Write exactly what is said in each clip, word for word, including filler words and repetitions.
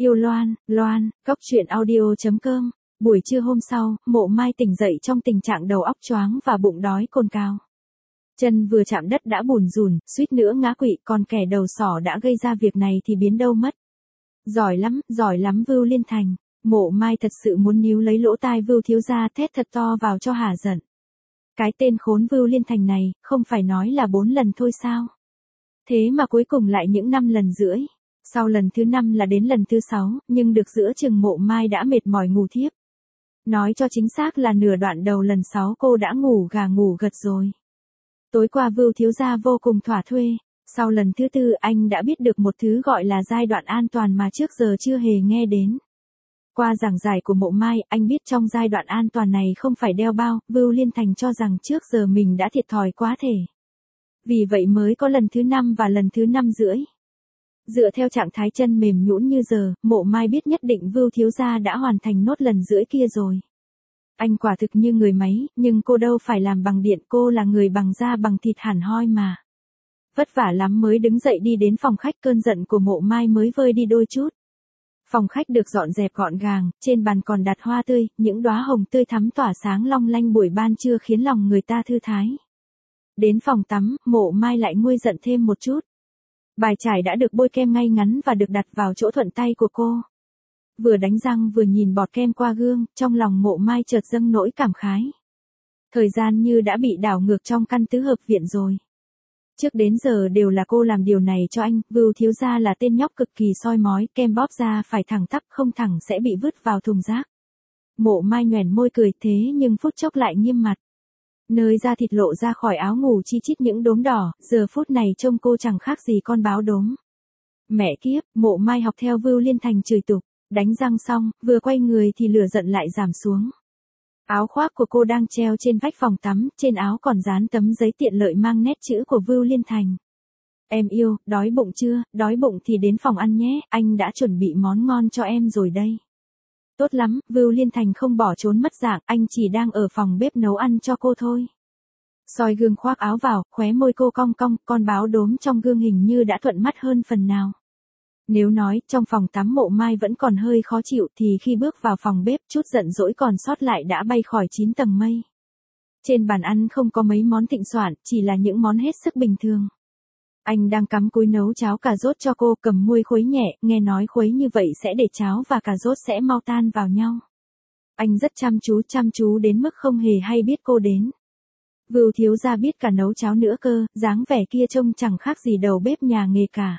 Yêu Loan, Loan, Cóc truyện audio chấm com. Buổi trưa hôm sau, Mộ Mai tỉnh dậy trong tình trạng đầu óc choáng và bụng đói cồn cào. Chân vừa chạm đất đã bùn rùn, suýt nữa ngã quỵ, còn kẻ đầu sỏ đã gây ra việc này thì biến đâu mất. Giỏi lắm, giỏi lắm Vưu Liên Thành. Mộ Mai thật sự muốn níu lấy lỗ tai Vưu thiếu gia thét thật to vào cho hả giận. Cái tên khốn Vưu Liên Thành này, không phải nói là bốn lần thôi sao? Thế mà cuối cùng lại những năm lần rưỡi. Sau lần thứ năm là đến lần thứ sáu, nhưng được giữa chừng Mộ Mai đã mệt mỏi ngủ thiếp. Nói cho chính xác là nửa đoạn đầu lần sáu cô đã ngủ gà ngủ gật rồi. Tối qua Vưu thiếu gia vô cùng thỏa thuê. Sau lần thứ tư anh đã biết được một thứ gọi là giai đoạn an toàn mà trước giờ chưa hề nghe đến. Qua giảng giải của Mộ Mai, anh biết trong giai đoạn an toàn này không phải đeo bao, Vưu Liên Thành cho rằng trước giờ mình đã thiệt thòi quá thể. Vì vậy mới có lần thứ năm và lần thứ năm rưỡi. Dựa theo trạng thái chân mềm nhũn như giờ, Mộ Mai biết nhất định Vưu thiếu gia đã hoàn thành nốt lần rưỡi kia rồi. Anh quả thực như người máy, nhưng cô đâu phải làm bằng điện, cô là người bằng da bằng thịt hẳn hoi mà. Vất vả lắm mới đứng dậy đi đến phòng khách, cơn giận của Mộ Mai mới vơi đi đôi chút. Phòng khách được dọn dẹp gọn gàng, trên bàn còn đặt hoa tươi, những đóa hồng tươi thắm tỏa sáng long lanh buổi ban trưa khiến lòng người ta thư thái. Đến phòng tắm, Mộ Mai lại nguôi giận thêm một chút. Bài chải đã được bôi kem ngay ngắn và được đặt vào chỗ thuận tay của cô. Vừa đánh răng vừa nhìn bọt kem qua gương, trong lòng Mộ Mai chợt dâng nỗi cảm khái. Thời gian như đã bị đảo ngược trong căn tứ hợp viện rồi. Trước đến giờ đều là cô làm điều này cho anh, Vưu thiếu gia là tên nhóc cực kỳ soi mói, kem bóp ra phải thẳng tắp, không thẳng sẽ bị vứt vào thùng rác. Mộ Mai nhoẻn môi cười thế nhưng phút chốc lại nghiêm mặt. Nơi da thịt lộ ra khỏi áo ngủ chi chít những đốm đỏ, giờ phút này trông cô chẳng khác gì con báo đốm. Mẹ kiếp, Mộ Mai học theo Vưu Liên Thành chửi tục, đánh răng xong, vừa quay người thì lửa giận lại giảm xuống. Áo khoác của cô đang treo trên vách phòng tắm, trên áo còn dán tấm giấy tiện lợi mang nét chữ của Vưu Liên Thành. Em yêu, đói bụng chưa, đói bụng thì đến phòng ăn nhé, anh đã chuẩn bị món ngon cho em rồi đây. Tốt lắm, Vưu Liên Thành không bỏ trốn mất dạng, anh chỉ đang ở phòng bếp nấu ăn cho cô thôi. Soi gương khoác áo vào, khóe môi cô cong cong, con báo đốm trong gương hình như đã thuận mắt hơn phần nào. Nếu nói, trong phòng tắm Mộ Mai vẫn còn hơi khó chịu thì khi bước vào phòng bếp chút giận dỗi còn sót lại đã bay khỏi chín tầng mây. Trên bàn ăn không có mấy món thịnh soạn, chỉ là những món hết sức bình thường. Anh đang cắm cúi nấu cháo cà rốt cho cô, cầm muôi khuấy nhẹ, nghe nói khuấy như vậy sẽ để cháo và cà rốt sẽ mau tan vào nhau. Anh rất chăm chú chăm chú đến mức không hề hay biết cô đến. Vưu thiếu gia biết cả nấu cháo nữa cơ, dáng vẻ kia trông chẳng khác gì đầu bếp nhà nghề cả.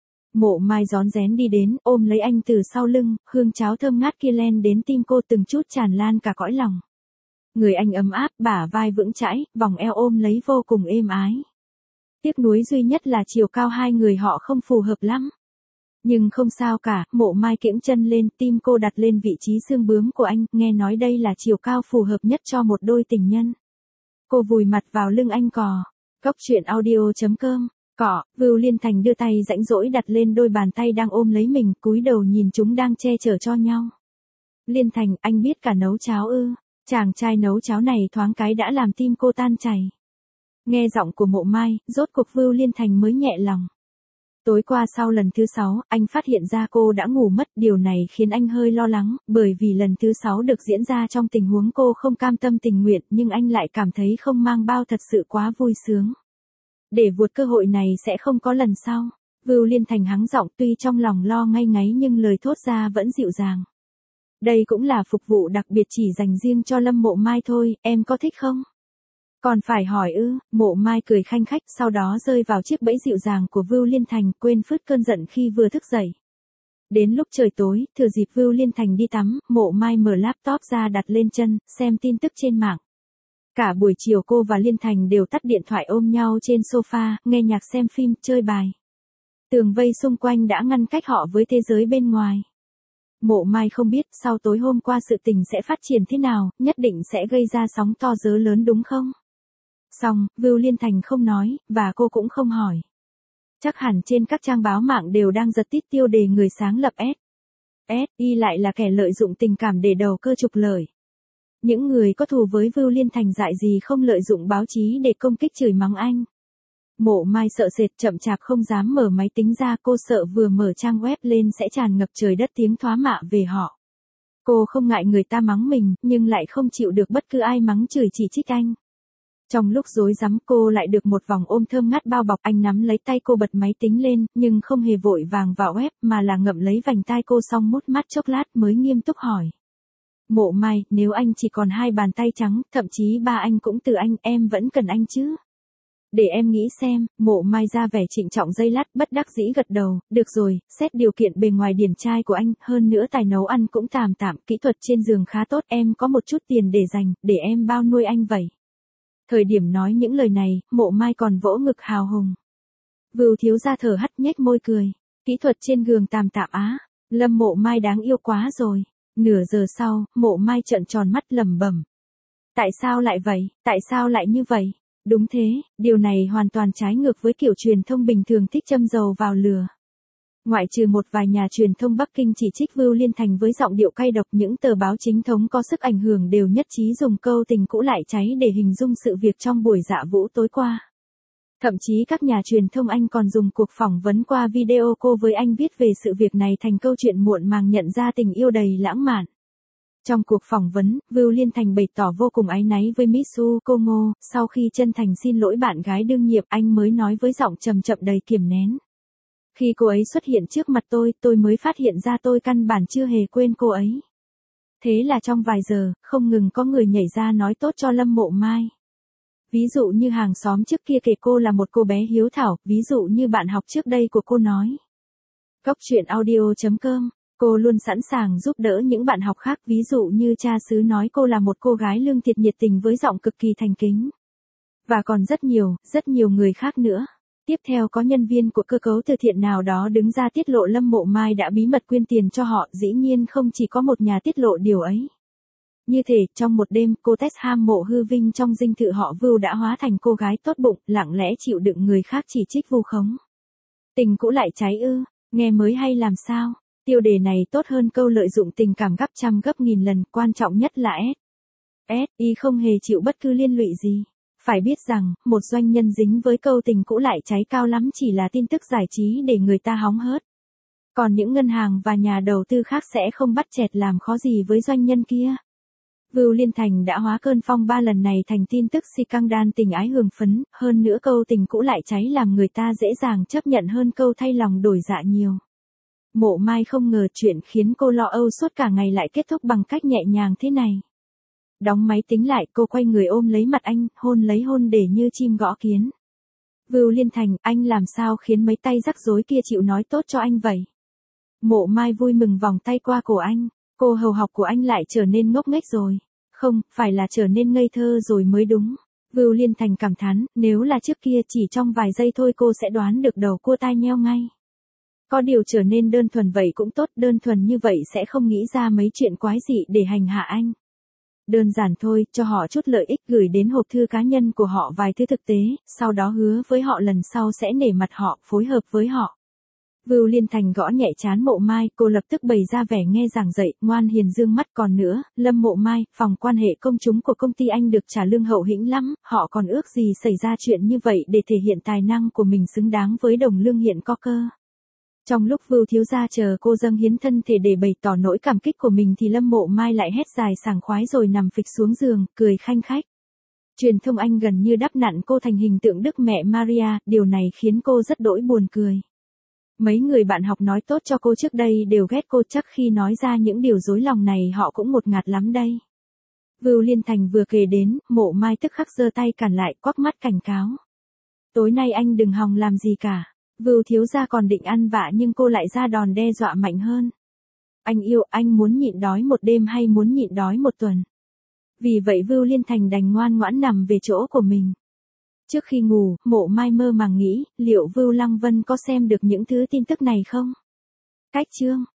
Mộ Mai rón rén đi đến, ôm lấy anh từ sau lưng, hương cháo thơm ngát kia len đến tim cô từng chút tràn lan cả cõi lòng. Người anh ấm áp, bả vai vững chãi, vòng eo ôm lấy vô cùng êm ái. Tiếc nuối duy nhất là chiều cao hai người họ không phù hợp lắm. Nhưng không sao cả, Mộ Mai kiễng chân lên, tim cô đặt lên vị trí xương bướm của anh, nghe nói đây là chiều cao phù hợp nhất cho một đôi tình nhân. Cô vùi mặt vào lưng anh cò. Cóc truyện audio chấm com. Cọ, Vưu Liên Thành đưa tay rãnh rỗi đặt lên đôi bàn tay đang ôm lấy mình, cúi đầu nhìn chúng đang che chở cho nhau. Liên Thành, anh biết cả nấu cháo ư? Chàng trai nấu cháo này thoáng cái đã làm tim cô tan chảy. Nghe giọng của Mộ Mai, rốt cuộc Vưu Liên Thành mới nhẹ lòng. Tối qua sau lần thứ sáu, anh phát hiện ra cô đã ngủ mất, điều này khiến anh hơi lo lắng, bởi vì lần thứ sáu được diễn ra trong tình huống cô không cam tâm tình nguyện, nhưng anh lại cảm thấy không mang bao thật sự quá vui sướng. Để vụt cơ hội này sẽ không có lần sau. Vưu Liên Thành hắng giọng, tuy trong lòng lo ngay ngáy nhưng lời thốt ra vẫn dịu dàng. Đây cũng là phục vụ đặc biệt chỉ dành riêng cho Lâm Mộ Mai thôi, em có thích không? Còn phải hỏi ư? Mộ Mai cười khanh khách, sau đó rơi vào chiếc bẫy dịu dàng của Vưu Liên Thành, quên phứt cơn giận khi vừa thức dậy. Đến lúc trời tối, thừa dịp Vưu Liên Thành đi tắm, Mộ Mai mở laptop ra đặt lên chân, xem tin tức trên mạng. Cả buổi chiều cô và Liên Thành đều tắt điện thoại ôm nhau trên sofa, nghe nhạc xem phim, chơi bài. Tường vây xung quanh đã ngăn cách họ với thế giới bên ngoài. Mộ Mai không biết sau tối hôm qua sự tình sẽ phát triển thế nào, nhất định sẽ gây ra sóng to gió lớn đúng không? Xong, Vưu Liên Thành không nói, và cô cũng không hỏi. Chắc hẳn trên các trang báo mạng đều đang giật tít tiêu đề người sáng lập S. S I lại là kẻ lợi dụng tình cảm để đầu cơ trục lợi. Những người có thù với Vưu Liên Thành dại gì không lợi dụng báo chí để công kích chửi mắng anh. Mộ Mai sợ sệt chậm chạp không dám mở máy tính ra, cô sợ vừa mở trang web lên sẽ tràn ngập trời đất tiếng thoá mạ về họ. Cô không ngại người ta mắng mình, nhưng lại không chịu được bất cứ ai mắng chửi chỉ trích anh. Trong lúc rối rắm cô lại được một vòng ôm thơm ngát bao bọc, anh nắm lấy tay cô bật máy tính lên, nhưng không hề vội vàng vào web mà là ngậm lấy vành tai cô xong mút mắt chốc lát mới nghiêm túc hỏi. Mộ Mai, nếu anh chỉ còn hai bàn tay trắng, thậm chí ba anh cũng từ anh, em vẫn cần anh chứ? Để em nghĩ xem. Mộ Mai ra vẻ trịnh trọng giây lát, bất đắc dĩ gật đầu, được rồi, xét điều kiện bề ngoài điển trai của anh, hơn nữa tài nấu ăn cũng tạm tạm, kỹ thuật trên giường khá tốt, em có một chút tiền để dành, để em bao nuôi anh vậy. Thời điểm nói những lời này, Mộ Mai còn vỗ ngực hào hùng. Vưu thiếu gia thở hắt nhếch môi cười. Kỹ thuật trên giường tạm tạm á, Lâm Mộ Mai đáng yêu quá rồi. Nửa giờ sau, Mộ Mai trợn tròn mắt lẩm bẩm. Tại sao lại vậy, tại sao lại như vậy? Đúng thế, điều này hoàn toàn trái ngược với kiểu truyền thông bình thường thích châm dầu vào lửa. Ngoại trừ một vài nhà truyền thông Bắc Kinh chỉ trích Vưu Liên Thành với giọng điệu cay độc, những tờ báo chính thống có sức ảnh hưởng đều nhất trí dùng câu tình cũ lại cháy để hình dung sự việc trong buổi dạ vũ tối qua. Thậm chí các nhà truyền thông Anh còn dùng cuộc phỏng vấn qua video cô với anh viết về sự việc này thành câu chuyện muộn màng nhận ra tình yêu đầy lãng mạn. Trong cuộc phỏng vấn, Vưu Liên Thành bày tỏ vô cùng áy náy với Miss U Congo, sau khi chân thành xin lỗi bạn gái đương nhiệm, anh mới nói với giọng trầm chậm đầy kiềm nén. Khi cô ấy xuất hiện trước mặt tôi, tôi mới phát hiện ra tôi căn bản chưa hề quên cô ấy. Thế là trong vài giờ, không ngừng có người nhảy ra nói tốt cho Lâm Mộ Mai. Ví dụ như hàng xóm trước kia kể cô là một cô bé hiếu thảo, ví dụ như bạn học trước đây của cô nói. Cóc truyện audio chấm com, cô luôn sẵn sàng giúp đỡ những bạn học khác, ví dụ như cha xứ nói cô là một cô gái lương thiệt nhiệt tình với giọng cực kỳ thành kính. Và còn rất nhiều, rất nhiều người khác nữa. Tiếp theo có nhân viên của cơ cấu từ thiện nào đó đứng ra tiết lộ Lâm Mộ Mai đã bí mật quyên tiền cho họ, dĩ nhiên không chỉ có một nhà tiết lộ điều ấy. Như thể, trong một đêm, cô Tess ham mộ hư vinh trong dinh thự họ Vưu đã hóa thành cô gái tốt bụng, lặng lẽ chịu đựng người khác chỉ trích vu khống. Tình cũ lại cháy ư, nghe mới hay làm sao, tiêu đề này tốt hơn câu lợi dụng tình cảm gấp trăm gấp nghìn lần, quan trọng nhất là S. S, Y không hề chịu bất cứ liên lụy gì. Phải biết rằng, một doanh nhân dính với câu tình cũ lại cháy cao lắm chỉ là tin tức giải trí để người ta hóng hớt. Còn những ngân hàng và nhà đầu tư khác sẽ không bắt chẹt làm khó gì với doanh nhân kia. Vưu Liên Thành đã hóa cơn phong ba lần này thành tin tức scandal tình ái hưởng phấn, hơn nữa câu tình cũ lại cháy làm người ta dễ dàng chấp nhận hơn câu thay lòng đổi dạ nhiều. Mộ Mai không ngờ chuyện khiến cô lo âu suốt cả ngày lại kết thúc bằng cách nhẹ nhàng thế này. Đóng máy tính lại, cô quay người ôm lấy mặt anh, hôn lấy hôn để như chim gõ kiến. Vưu Liên Thành, anh làm sao khiến mấy tay rắc rối kia chịu nói tốt cho anh vậy? Mộ Mai vui mừng vòng tay qua cổ anh, cô hầu học của anh lại trở nên ngốc nghếch rồi. Không, phải là trở nên ngây thơ rồi mới đúng. Vưu Liên Thành cảm thán, nếu là trước kia chỉ trong vài giây thôi cô sẽ đoán được đầu cua tai nheo ngay. Có điều trở nên đơn thuần vậy cũng tốt, đơn thuần như vậy sẽ không nghĩ ra mấy chuyện quái dị để hành hạ anh. Đơn giản thôi, cho họ chút lợi ích, gửi đến hộp thư cá nhân của họ vài thứ thực tế, sau đó hứa với họ lần sau sẽ nể mặt họ, phối hợp với họ. Vưu Liên Thành gõ nhẹ trán Mộ Mai, cô lập tức bày ra vẻ nghe giảng dạy, ngoan hiền dương mắt. Còn nữa, Lâm Mộ Mai, phòng quan hệ công chúng của công ty anh được trả lương hậu hĩnh lắm, họ còn ước gì xảy ra chuyện như vậy để thể hiện tài năng của mình xứng đáng với đồng lương hiện có cơ. Trong lúc Vưu thiếu gia chờ cô dâng hiến thân thể để bày tỏ nỗi cảm kích của mình thì Lâm Mộ Mai lại hét dài sảng khoái rồi nằm phịch xuống giường, cười khanh khách. Truyền thông Anh gần như đắp nặn cô thành hình tượng Đức Mẹ Maria, điều này khiến cô rất đỗi buồn cười. Mấy người bạn học nói tốt cho cô trước đây đều ghét cô, chắc khi nói ra những điều dối lòng này họ cũng ngột ngạt lắm đây. Vưu Liên Thành vừa kể đến, Mộ Mai tức khắc giơ tay cản lại, quắc mắt cảnh cáo. Tối nay anh đừng hòng làm gì cả. Vưu thiếu gia còn định ăn vạ nhưng cô lại ra đòn đe dọa mạnh hơn. Anh yêu, anh muốn nhịn đói một đêm hay muốn nhịn đói một tuần? Vì vậy Vưu Liên Thành đành ngoan ngoãn nằm về chỗ của mình. Trước khi ngủ, Mộ Mai mơ màng nghĩ, liệu Vưu Lăng Vân có xem được những thứ tin tức này không? Cách chương